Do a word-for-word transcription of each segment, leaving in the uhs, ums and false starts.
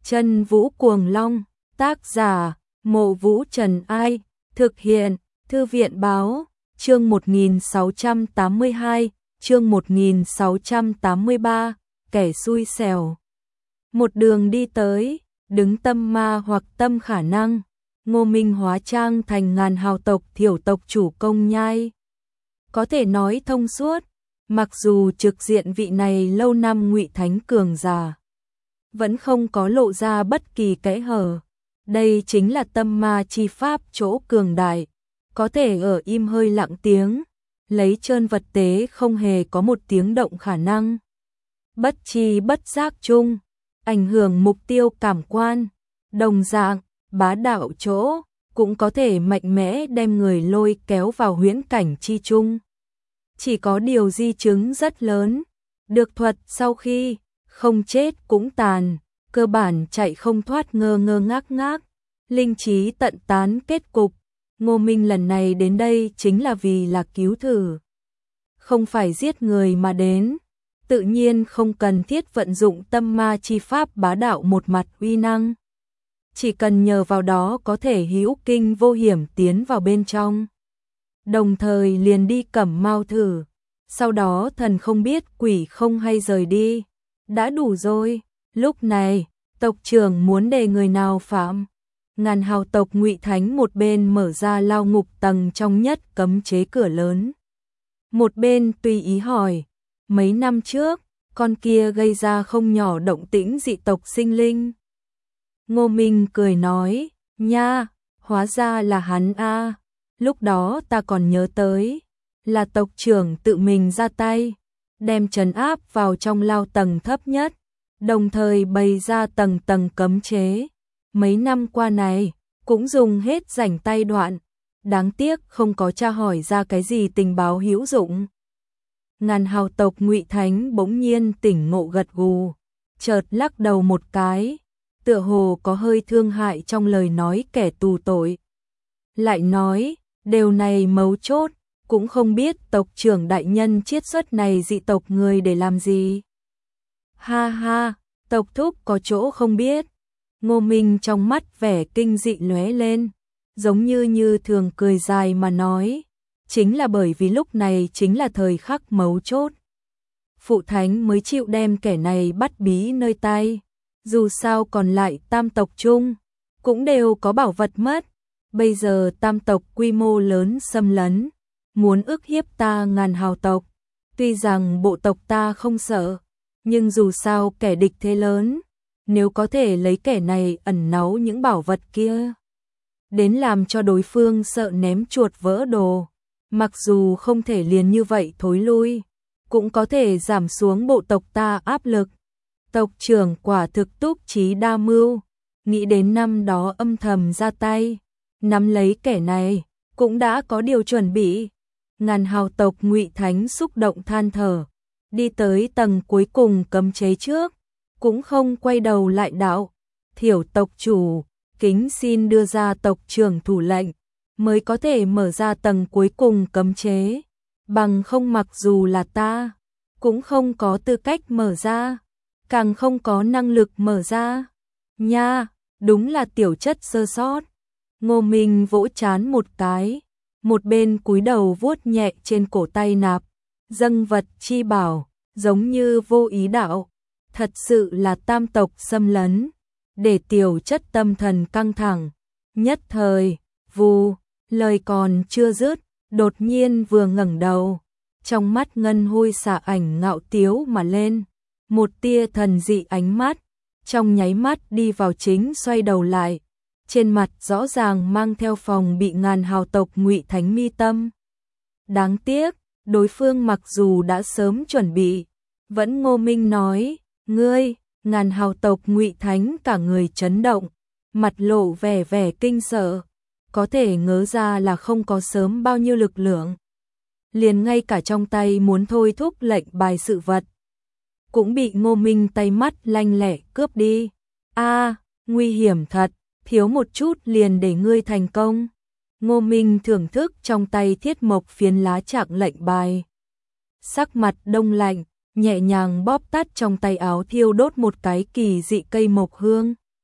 Chân Vũ Cuồng Long, tác giả, Mộ Vũ Trần Ai, thực hiện, Thư viện Báo, chương một nghìn sáu trăm tám mươi hai, chương một nghìn sáu trăm tám mươi ba, kẻ xui xẻo. Một đường đi tới, đứng tâm ma hoặc tâm khả năng, Ngô Minh hóa trang thành ngàn hào tộc thiểu tộc chủ Công Nhai. Có thể nói thông suốt, mặc dù trực diện vị này lâu năm ngụy thánh cường giả, vẫn không có lộ ra bất kỳ kẽ hở. Đây chính là tâm ma chi pháp chỗ cường đại, có thể ở im hơi lặng tiếng, lấy trơn vật tế không hề có một tiếng động khả năng. Bất chi bất giác chung, ảnh hưởng mục tiêu cảm quan, đồng dạng, bá đạo chỗ, cũng có thể mạnh mẽ đem người lôi kéo vào huyễn cảnh chi chung. Chỉ có điều di chứng rất lớn, được thuật sau khi không chết cũng tàn, cơ bản chạy không thoát ngơ ngơ ngác ngác, linh trí tận tán kết cục. Ngô Minh lần này đến đây chính là vì là cứu thử, không phải giết người mà đến, tự nhiên không cần thiết vận dụng tâm ma chi pháp bá đạo một mặt uy năng. Chỉ cần nhờ vào đó có thể hữu kinh vô hiểm tiến vào bên trong. Đồng thời liền đi Cẩm Mao thử, sau đó thần không biết quỷ không hay rời đi. Đã đủ rồi, lúc này, tộc trưởng muốn để người nào phạm. Ngàn hào tộc ngụy thánh một bên mở ra lao ngục tầng trong nhất cấm chế cửa lớn. Một bên tùy ý hỏi, mấy năm trước, con kia gây ra không nhỏ động tĩnh dị tộc sinh linh. Ngô Minh cười nói, nha, hóa ra là hắn a. Lúc đó ta còn nhớ tới, là tộc trưởng tự mình ra tay, đem trấn áp vào trong lao tầng thấp nhất, đồng thời bày ra tầng tầng cấm chế. Mấy năm qua này, cũng dùng hết rảnh tay đoạn, đáng tiếc không có tra hỏi ra cái gì tình báo hữu dụng. Ngàn hào tộc ngụy thánh bỗng nhiên tỉnh ngộ gật gù, chợt lắc đầu một cái, tựa hồ có hơi thương hại trong lời nói kẻ tù tội. Lại nói, điều này mấu chốt, cũng không biết tộc trưởng đại nhân chiết xuất này dị tộc người để làm gì. Ha ha, tộc thúc có chỗ không biết. Ngô Minh trong mắt vẻ kinh dị lóe lên, giống như như thường cười dài mà nói, chính là bởi vì lúc này chính là thời khắc mấu chốt. Phụ thánh mới chịu đem kẻ này bắt bí nơi tay, dù sao còn lại tam tộc chung, cũng đều có bảo vật mất. Bây giờ tam tộc quy mô lớn xâm lấn, muốn ức hiếp ta ngàn hào tộc, tuy rằng bộ tộc ta không sợ, nhưng dù sao kẻ địch thế lớn, nếu có thể lấy kẻ này ẩn náu những bảo vật kia, đến làm cho đối phương sợ ném chuột vỡ đồ, mặc dù không thể liền như vậy thối lui, cũng có thể giảm xuống bộ tộc ta áp lực. Tộc trưởng quả thực túc trí đa mưu, nghĩ đến năm đó âm thầm ra tay, nắm lấy kẻ này, cũng đã có điều chuẩn bị. Ngàn hào tộc ngụy thánh xúc động than thở, đi tới tầng cuối cùng cấm chế trước, cũng không quay đầu lại đạo, thiểu tộc chủ, kính xin đưa ra tộc trưởng thủ lệnh, mới có thể mở ra tầng cuối cùng cấm chế, bằng không mặc dù là ta, cũng không có tư cách mở ra, càng không có năng lực mở ra. Nha, đúng là tiểu chất sơ sót. Ngô Minh vỗ trán một cái, một bên cúi đầu vuốt nhẹ trên cổ tay nạp, dâng vật chi bảo, giống như vô ý đạo. Thật sự là tam tộc xâm lấn, để tiểu chất tâm thần căng thẳng. Nhất thời, vù, lời còn chưa dứt, đột nhiên vừa ngẩng đầu, trong mắt ngân hôi xả ảnh ngạo tiếu mà lên, một tia thần dị ánh mắt, trong nháy mắt đi vào chính xoay đầu lại, trên mặt rõ ràng mang theo phòng bị ngàn hào tộc ngụy thánh mi tâm. Đáng tiếc, đối phương mặc dù đã sớm chuẩn bị, vẫn Ngô Minh nói, ngươi, ngàn hào tộc ngụy thánh cả người chấn động, mặt lộ vẻ vẻ kinh sợ, có thể ngớ ra là không có sớm bao nhiêu lực lượng. Liền ngay cả trong tay muốn thôi thúc lệnh bài sự vật, cũng bị Ngô Minh tay mắt lanh lẹ cướp đi. A, nguy hiểm thật, thiếu một chút liền để ngươi thành công. Ngô Minh thưởng thức trong tay thiết mộc phiến lá trạng lệnh bài. Sắc mặt đông lạnh, nhẹ nhàng bóp tắt trong tay áo thiêu đốt một cái kỳ dị cây mộc hương,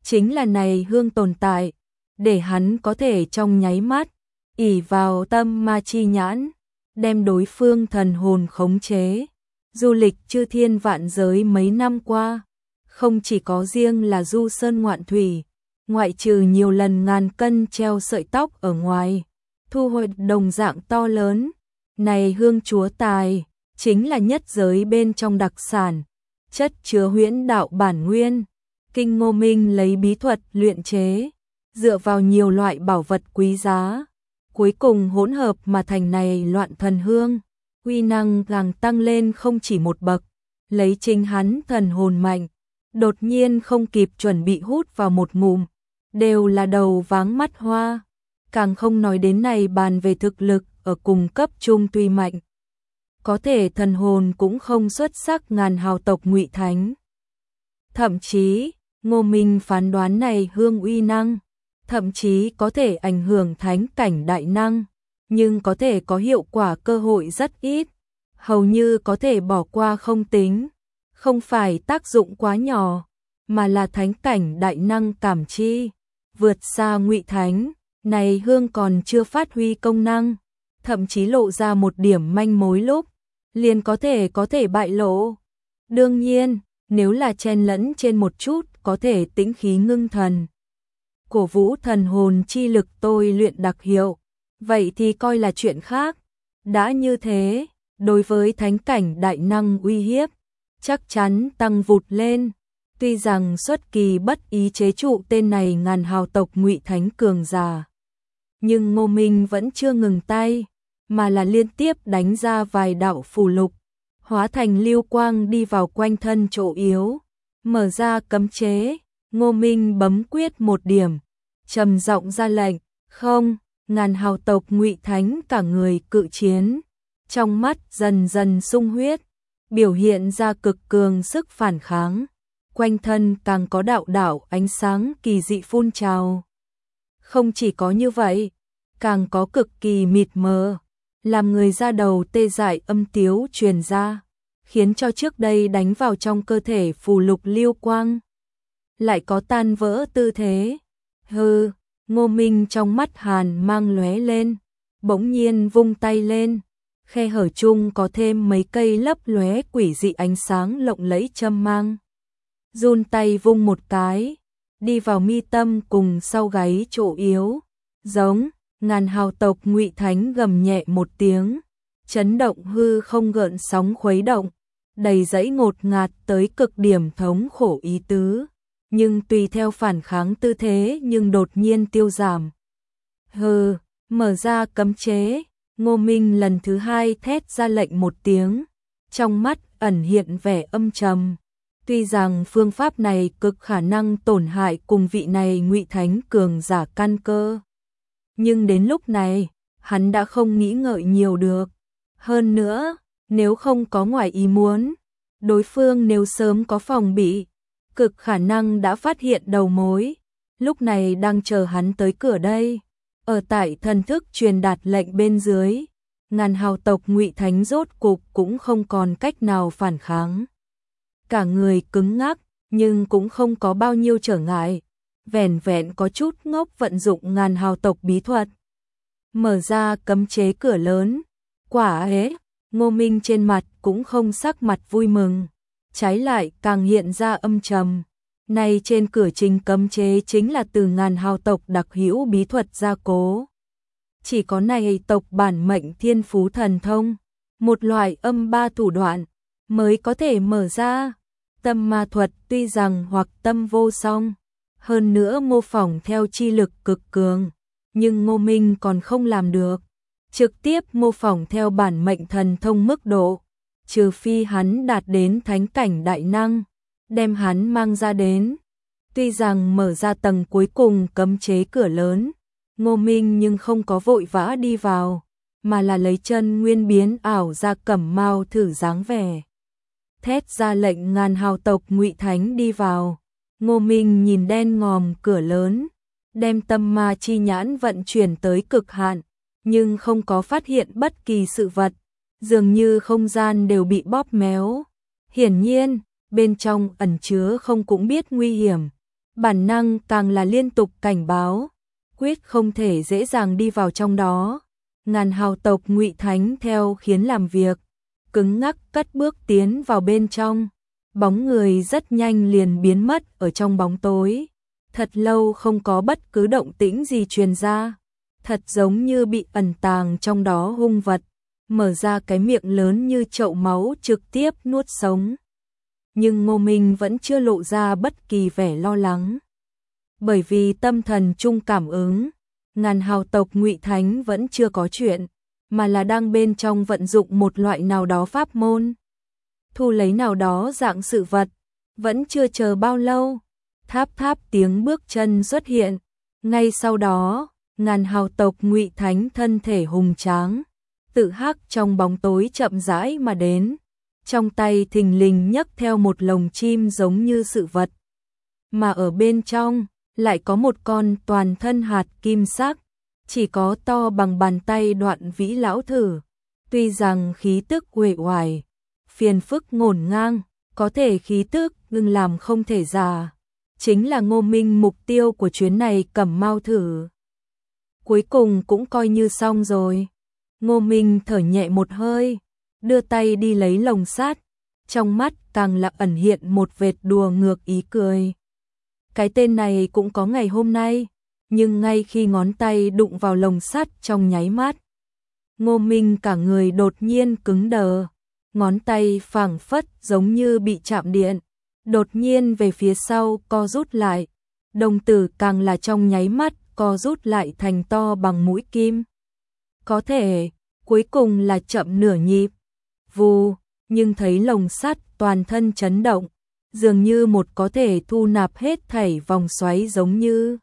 chính là này hương tồn tại, để hắn có thể trong nháy mắt, ỷ vào tâm ma chi nhãn, đem đối phương thần hồn khống chế. Du lịch chư thiên vạn giới mấy năm qua, không chỉ có riêng là du sơn ngoạn thủy, ngoại trừ nhiều lần ngàn cân treo sợi tóc ở ngoài, thu hoạch đồng dạng to lớn. Này hương chúa tài, chính là nhất giới bên trong đặc sản, chất chứa huyễn đạo bản nguyên. Kinh Ngô Minh lấy bí thuật luyện chế, dựa vào nhiều loại bảo vật quý giá, cuối cùng hỗn hợp mà thành này loạn thần hương, uy năng càng tăng lên không chỉ một bậc, lấy chính hắn thần hồn mạnh, đột nhiên không kịp chuẩn bị hút vào một ngụm, đều là đầu váng mắt hoa, càng không nói đến này bàn về thực lực ở cùng cấp trung tuy mạnh, có thể thần hồn cũng không xuất sắc ngàn hào tộc Ngụy Thánh. Thậm chí, Ngô Minh phán đoán này hương uy năng, thậm chí có thể ảnh hưởng thánh cảnh đại năng, nhưng có thể có hiệu quả cơ hội rất ít, hầu như có thể bỏ qua không tính, không phải tác dụng quá nhỏ, mà là thánh cảnh đại năng cảm chi, vượt xa Ngụy Thánh, này hương còn chưa phát huy công năng, thậm chí lộ ra một điểm manh mối lúc, liền có thể có thể bại lộ. Đương nhiên, nếu là chen lẫn trên một chút có thể tĩnh khí ngưng thần, cổ vũ thần hồn chi lực tôi luyện đặc hiệu, vậy thì coi là chuyện khác. Đã như thế, đối với thánh cảnh đại năng uy hiếp, chắc chắn tăng vụt lên. Tuy rằng xuất kỳ bất ý chế trụ tên này ngàn hào tộc Ngụy Thánh cường giả, nhưng Ngô Minh vẫn chưa ngừng tay, mà là liên tiếp đánh ra vài đạo phù lục, hóa thành lưu quang đi vào quanh thân chỗ yếu, mở ra cấm chế. Ngô Minh bấm quyết một điểm, trầm giọng ra lệnh, không, ngàn hào tộc Ngụy Thánh cả người cự chiến, trong mắt dần dần sung huyết, biểu hiện ra cực cường sức phản kháng, quanh thân càng có đạo đạo ánh sáng kỳ dị phun trào. Không chỉ có như vậy, càng có cực kỳ mịt mờ, làm người ra đầu tê dại âm tiếu truyền ra, khiến cho trước đây đánh vào trong cơ thể phù lục lưu quang lại có tan vỡ tư thế. Hừ, Ngô Minh trong mắt hàn mang lóe lên, bỗng nhiên vung tay lên, khe hở chung có thêm mấy cây lấp lóe quỷ dị ánh sáng lộng lẫy châm mang. Run tay vung một cái, đi vào mi tâm cùng sau gáy chỗ yếu, giống. Ngàn hào tộc Ngụy Thánh gầm nhẹ một tiếng, chấn động hư không gợn sóng khuấy động, đầy dẫy ngột ngạt tới cực điểm thống khổ ý tứ, nhưng tùy theo phản kháng tư thế nhưng đột nhiên tiêu giảm. Hừ, mở ra cấm chế, Ngô Minh lần thứ hai thét ra lệnh một tiếng, trong mắt ẩn hiện vẻ âm trầm. Tuy rằng phương pháp này cực khả năng tổn hại cùng vị này Ngụy Thánh cường giả căn cơ, nhưng đến lúc này, hắn đã không nghĩ ngợi nhiều được. Hơn nữa, nếu không có ngoài ý muốn, đối phương nếu sớm có phòng bị, cực khả năng đã phát hiện đầu mối, lúc này đang chờ hắn tới cửa đây. Ở tại thần thức truyền đạt lệnh bên dưới, ngàn hào tộc Ngụy Thánh rốt cục cũng không còn cách nào phản kháng. Cả người cứng ngắc, nhưng cũng không có bao nhiêu trở ngại. Vẻn vẹn có chút ngốc vận dụng ngàn hào tộc bí thuật, mở ra cấm chế cửa lớn. Quả ấy, Ngô Minh trên mặt cũng không sắc mặt vui mừng, trái lại càng hiện ra âm trầm. Này trên cửa trình cấm chế chính là từ ngàn hào tộc đặc hữu bí thuật gia cố. Chỉ có này tộc bản mệnh thiên phú thần thông, một loại âm ba thủ đoạn, mới có thể mở ra. Tâm ma thuật tuy rằng hoặc tâm vô song, hơn nữa mô phỏng theo chi lực cực cường, nhưng Ngô Minh còn không làm được. Trực tiếp mô phỏng theo bản mệnh thần thông mức độ, trừ phi hắn đạt đến thánh cảnh đại năng, đem hắn mang ra đến. Tuy rằng mở ra tầng cuối cùng cấm chế cửa lớn, Ngô Minh nhưng không có vội vã đi vào, mà là lấy chân nguyên biến ảo ra cẩm mao thử dáng vẻ. Thét ra lệnh ngàn hào tộc Ngụy Thánh đi vào. Ngô Minh nhìn đen ngòm cửa lớn, đem tâm ma chi nhãn vận chuyển tới cực hạn, nhưng không có phát hiện bất kỳ sự vật, dường như không gian đều bị bóp méo. Hiển nhiên, bên trong ẩn chứa không cũng biết nguy hiểm, Bản năng càng là liên tục cảnh báo, quyết không thể dễ dàng đi vào trong đó. Ngàn hào tộc Ngụy Thánh theo khiến làm việc, cứng ngắc cất bước tiến vào bên trong. Bóng người rất nhanh liền biến mất ở trong bóng tối. Thật lâu không có bất cứ động tĩnh gì truyền ra, thật giống như bị ẩn tàng trong đó hung vật, mở ra cái miệng lớn như chậu máu trực tiếp nuốt sống. Nhưng Ngô Minh vẫn chưa lộ ra bất kỳ vẻ lo lắng. Bởi vì tâm thần chung cảm ứng, ngàn hào tộc Ngụy Thánh vẫn chưa có chuyện, mà là đang bên trong vận dụng một loại nào đó pháp môn. Thu lấy nào đó dạng sự vật, vẫn chưa chờ bao lâu. Tháp tháp tiếng bước chân xuất hiện. Ngay sau đó, ngàn hào tộc Ngụy Thánh thân thể hùng tráng, tự hắc trong bóng tối chậm rãi mà đến. Trong tay thình lình nhấc theo một lồng chim giống như sự vật. Mà ở bên trong, lại có một con toàn thân hạt kim sắc, chỉ có to bằng bàn tay Đoạn Vĩ lão thử. Tuy rằng khí tức uể oải, phiền phức ngổn ngang, có thể khí tức ngừng làm không thể giả. Chính là Ngô Minh mục tiêu của chuyến này Cẩm Mao thử. Cuối cùng cũng coi như xong rồi. Ngô Minh thở nhẹ một hơi, đưa tay đi lấy lồng sắt, trong mắt càng là ẩn hiện một vệt đùa ngược ý cười. Cái tên này cũng có ngày hôm nay, nhưng ngay khi ngón tay đụng vào lồng sắt trong nháy mắt, Ngô Minh cả người đột nhiên cứng đờ, ngón tay phảng phất giống như bị chạm điện, đột nhiên về phía sau co rút lại, đồng tử càng là trong nháy mắt co rút lại thành to bằng mũi kim. Có thể, cuối cùng là chậm nửa nhịp, vù, nhưng thấy lồng sắt toàn thân chấn động, dường như một có thể thu nạp hết thảy vòng xoáy giống như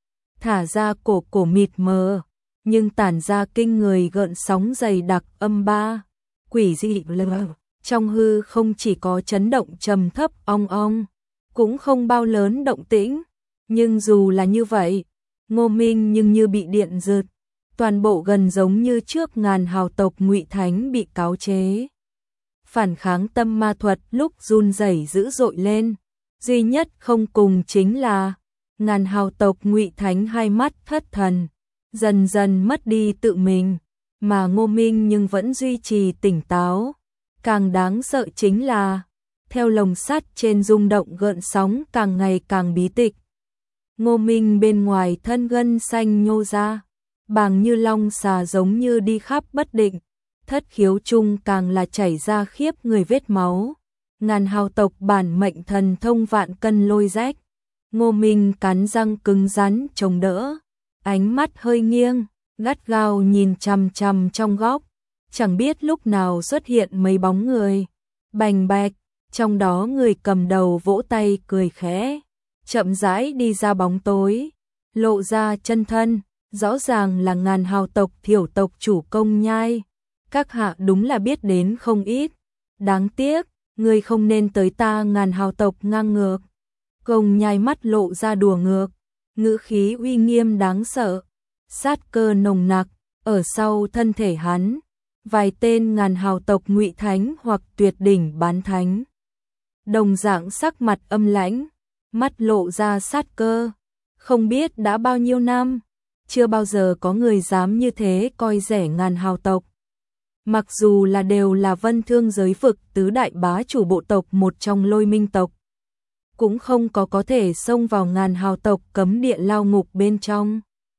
thả ra cổ cổ mịt mờ, nhưng tản ra kinh người gợn sóng dày đặc âm ba, quỷ dị lờ. Trong hư không chỉ có chấn động trầm thấp ong ong, cũng không bao lớn động tĩnh, nhưng dù là như vậy, Ngô Minh nhưng như bị điện giật, toàn bộ gần giống như trước ngàn hào tộc Ngụy Thánh bị cáo chế. Phản kháng tâm ma thuật lúc run rẩy dữ dội lên, duy nhất không cùng chính là ngàn hào tộc Ngụy Thánh hai mắt thất thần, dần dần mất đi tự mình, mà Ngô Minh nhưng vẫn duy trì tỉnh táo. Càng đáng sợ chính là, theo lồng sắt trên rung động gợn sóng càng ngày càng bí tịch. Ngô Minh bên ngoài thân gân xanh nhô ra, bàng như long xà giống như đi khắp bất định, thất khiếu chung càng là chảy ra khiếp người vết máu. Ngàn hào tộc bản mệnh thần thông vạn cân lôi rách. Ngô Minh cắn răng cứng rắn chống đỡ, ánh mắt hơi nghiêng, gắt gao nhìn chằm chằm trong góc. Chẳng biết lúc nào xuất hiện mấy bóng người, bành bạch, trong đó người cầm đầu vỗ tay cười khẽ, chậm rãi đi ra bóng tối, lộ ra chân thân, rõ ràng là ngàn hào tộc thiểu tộc chủ Công Nhai. Các hạ đúng là biết đến không ít, đáng tiếc, người không nên tới ta ngàn hào tộc ngang ngược. Công Nhai mắt lộ ra đùa ngược, ngữ khí uy nghiêm đáng sợ, sát cơ nồng nặc, ở sau thân thể hắn. Vài tên ngàn hào tộc Ngụy Thánh hoặc tuyệt đỉnh bán thánh. Đồng dạng sắc mặt âm lãnh, mắt lộ ra sát cơ. Không biết đã bao nhiêu năm, chưa bao giờ có người dám như thế coi rẻ ngàn hào tộc. Mặc dù là đều là Vân Thương giới vực tứ đại bá chủ bộ tộc một trong Lôi Minh tộc, cũng không có có thể xông vào ngàn hào tộc cấm địa lao ngục bên trong.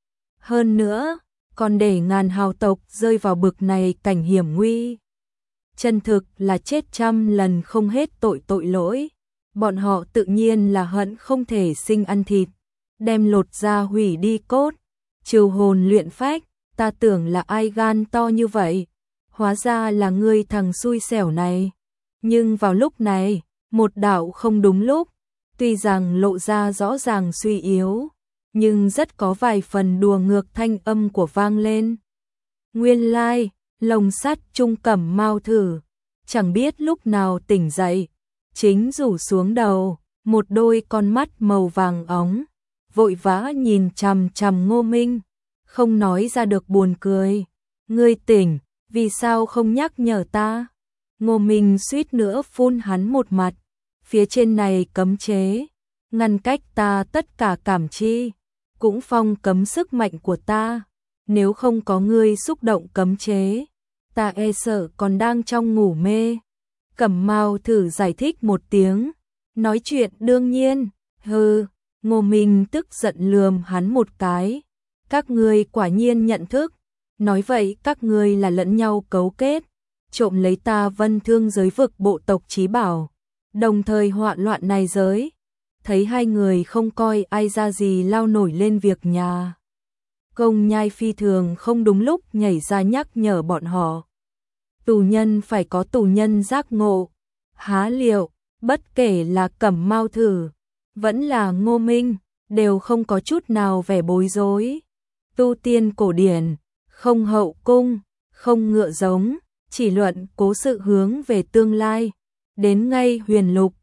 Hơn nữa, còn để ngàn hào tộc rơi vào bực này cảnh hiểm nguy. Chân thực là chết trăm lần không hết tội tội lỗi. Bọn họ tự nhiên là hận không thể sinh ăn thịt, đem lột ra hủy đi cốt, trừ hồn luyện phách. Ta tưởng là ai gan to như vậy, hóa ra là ngươi thằng xui xẻo này. Nhưng vào lúc này, một đạo không đúng lúc, tuy rằng lộ ra rõ ràng suy yếu, nhưng rất có vài phần đùa ngược thanh âm của vang lên. Nguyên lai, lồng sắt trung Cẩm Mao thử, chẳng biết lúc nào tỉnh dậy, chính rủ xuống đầu, một đôi con mắt màu vàng óng, vội vã nhìn chằm chằm Ngô Minh, không nói ra được buồn cười. Ngươi tỉnh, vì sao không nhắc nhở ta? Ngô Minh suýt nữa phun hắn một mặt, phía trên này cấm chế. ngăn cách ta tất cả cảm chi, cũng phong cấm sức mạnh của ta. Nếu không có ngươi xúc động cấm chế, ta e sợ còn đang trong ngủ mê. Cẩm Mao thử giải thích một tiếng, nói chuyện đương nhiên, hừ. Ngô Minh tức giận lườm hắn một cái, các ngươi quả nhiên nhận thức, nói vậy các ngươi là lẫn nhau cấu kết, trộm lấy ta Vân Thương giới vực bộ tộc chí bảo, đồng thời họa loạn này giới. Thấy hai người không coi ai ra gì lao nổi lên việc nhà. Công Nhai phi thường không đúng lúc nhảy ra nhắc nhở bọn họ. Tù nhân phải có tù nhân giác ngộ, há liệu, bất kể là Cẩm Mao Thử, vẫn là Ngô Minh, đều không có chút nào vẻ bối rối. Tu tiên cổ điển, không hậu cung, không ngựa giống, chỉ luận cố sự hướng về tương lai. Đến ngay huyền lục,